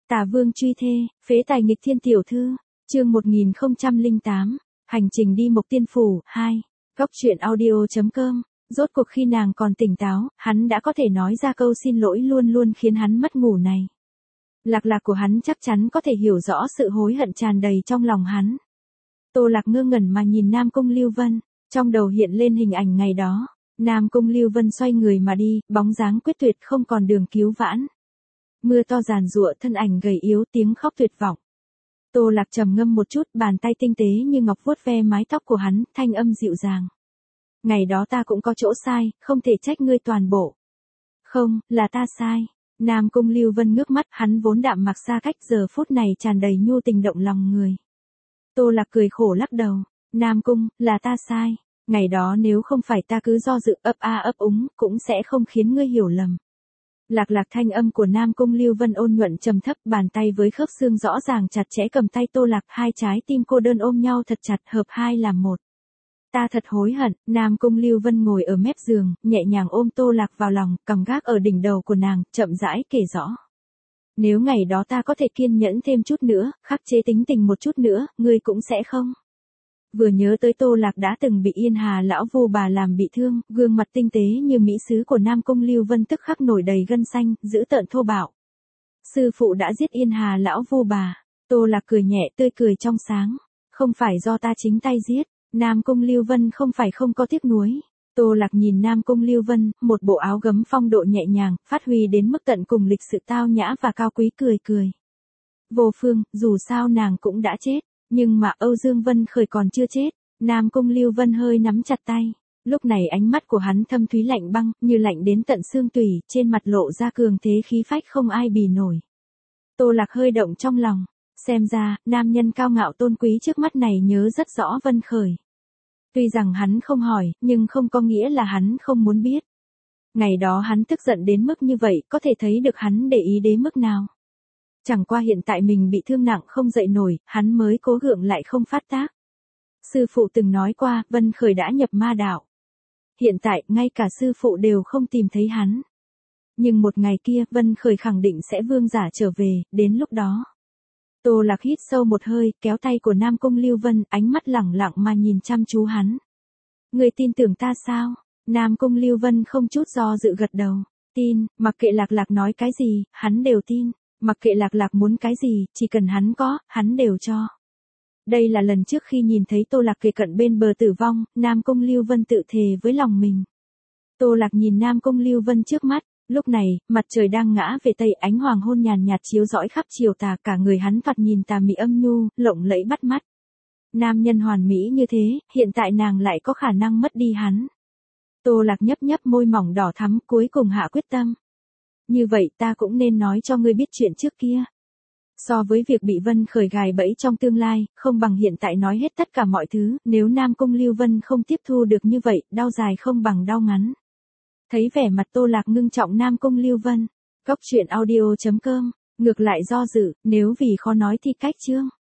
Tả Vương truy thê, phế tài nghịch thiên tiểu thư, chương 1008, hành trình đi Mộc Tiên Phủ, 2, Góc truyện audio.com, rốt cuộc khi nàng còn tỉnh táo, hắn đã có thể nói ra câu xin lỗi luôn luôn khiến hắn mất ngủ này. Lạc Lạc của hắn chắc chắn có thể hiểu rõ sự hối hận tràn đầy trong lòng hắn. Tô Lạc ngơ ngẩn mà nhìn Nam Cung Lưu Vân, trong đầu hiện lên hình ảnh ngày đó, Nam Cung Lưu Vân xoay người mà đi, bóng dáng quyết tuyệt không còn đường cứu vãn. Mưa to giàn giụa, thân ảnh gầy yếu, tiếng khóc tuyệt vọng. Tô Lạc trầm ngâm một chút, bàn tay tinh tế như ngọc vuốt ve mái tóc của hắn, thanh âm dịu dàng. Ngày đó ta cũng có chỗ sai, không thể trách ngươi toàn bộ. Không, là ta sai. Nam Cung Lưu Vân ngước mắt, hắn vốn đạm mặc xa cách, giờ phút này tràn đầy nhu tình động lòng người. Tô Lạc cười khổ lắc đầu. Nam Cung, là ta sai. Ngày đó nếu không phải ta cứ do dự ấp a ấp úng, cũng sẽ không khiến ngươi hiểu lầm. Lạc Lạc, thanh âm của Nam Cung Lưu Vân ôn nhuận trầm thấp, bàn tay với khớp xương rõ ràng chặt chẽ cầm tay Tô Lạc, hai trái tim cô đơn ôm nhau thật chặt, hợp hai làm một. Ta thật hối hận. Nam Cung Lưu Vân ngồi ở mép giường, nhẹ nhàng ôm Tô Lạc vào lòng, cầm gác ở đỉnh đầu của nàng, chậm rãi kể rõ. Nếu ngày đó ta có thể kiên nhẫn thêm chút nữa, khắc chế tính tình một chút nữa, ngươi cũng sẽ không. Vừa nhớ tới Tô Lạc đã từng bị Yên Hà lão Vu bà làm bị thương, gương mặt tinh tế như mỹ sứ của Nam Cung Lưu Vân tức khắc nổi đầy gân xanh, dữ tợn thô bạo. Sư phụ đã giết Yên Hà lão Vu bà. Tô Lạc cười nhẹ, tươi cười trong sáng. Không phải do ta chính tay giết. Nam Cung Lưu Vân không phải không có tiếc nuối. Tô Lạc nhìn Nam Cung Lưu Vân, một bộ áo gấm phong độ nhẹ nhàng, phát huy đến mức tận cùng lịch sự tao nhã và cao quý, cười cười. Vô Phương, dù sao nàng cũng đã chết. Nhưng mà Âu Dương Vân Khởi còn chưa chết. Nam Cung Lưu Vân hơi nắm chặt tay. Lúc này ánh mắt của hắn thâm thúy lạnh băng, như lạnh đến tận xương tủy, trên mặt lộ ra cường thế khí phách không ai bì nổi. Tô Lạc hơi động trong lòng. Xem ra, nam nhân cao ngạo tôn quý trước mắt này nhớ rất rõ Vân Khởi. Tuy rằng hắn không hỏi, nhưng không có nghĩa là hắn không muốn biết. Ngày đó hắn tức giận đến mức như vậy, có thể thấy được hắn để ý đến mức nào. Chẳng qua hiện tại mình bị thương nặng không dậy nổi, hắn mới cố gượng lại không phát tác. Sư phụ từng nói qua, Vân Khởi đã nhập ma đạo. Hiện tại, ngay cả sư phụ đều không tìm thấy hắn. Nhưng một ngày kia, Vân Khởi khẳng định sẽ vương giả trở về, đến lúc đó. Tô Lạc hít sâu một hơi, kéo tay của Nam Cung Lưu Vân, ánh mắt lẳng lặng mà nhìn chăm chú hắn. Người tin tưởng ta sao? Nam Cung Lưu Vân không chút do dự gật đầu. Tin, mặc kệ Lạc Lạc nói cái gì, hắn đều tin. Mặc kệ Lạc Lạc muốn cái gì, chỉ cần hắn có, hắn đều cho. Đây là lần trước khi nhìn thấy Tô Lạc kề cận bên bờ tử vong, Nam Cung Lưu Vân tự thề với lòng mình. Tô Lạc nhìn Nam Cung Lưu Vân trước mắt, lúc này, mặt trời đang ngã về tây, ánh hoàng hôn nhàn nhạt chiếu rọi khắp chiều tà, cả người hắn thoạt nhìn tà mị âm nhu, lộng lẫy bắt mắt. Nam nhân hoàn mỹ như thế, hiện tại nàng lại có khả năng mất đi hắn. Tô Lạc nhấp nhấp môi mỏng đỏ thắm, cuối cùng hạ quyết tâm. Như vậy ta cũng nên nói cho ngươi biết chuyện trước kia. So với việc bị Vân Khởi gài bẫy trong tương lai, không bằng hiện tại nói hết tất cả mọi thứ, nếu Nam Cung Lưu Vân không tiếp thu được như vậy, đau dài không bằng đau ngắn. Thấy vẻ mặt Tô Lạc ngưng trọng, Nam Cung Lưu Vân, Góc truyện audio.com, ngược lại do dự, nếu vì khó nói thì cách chương.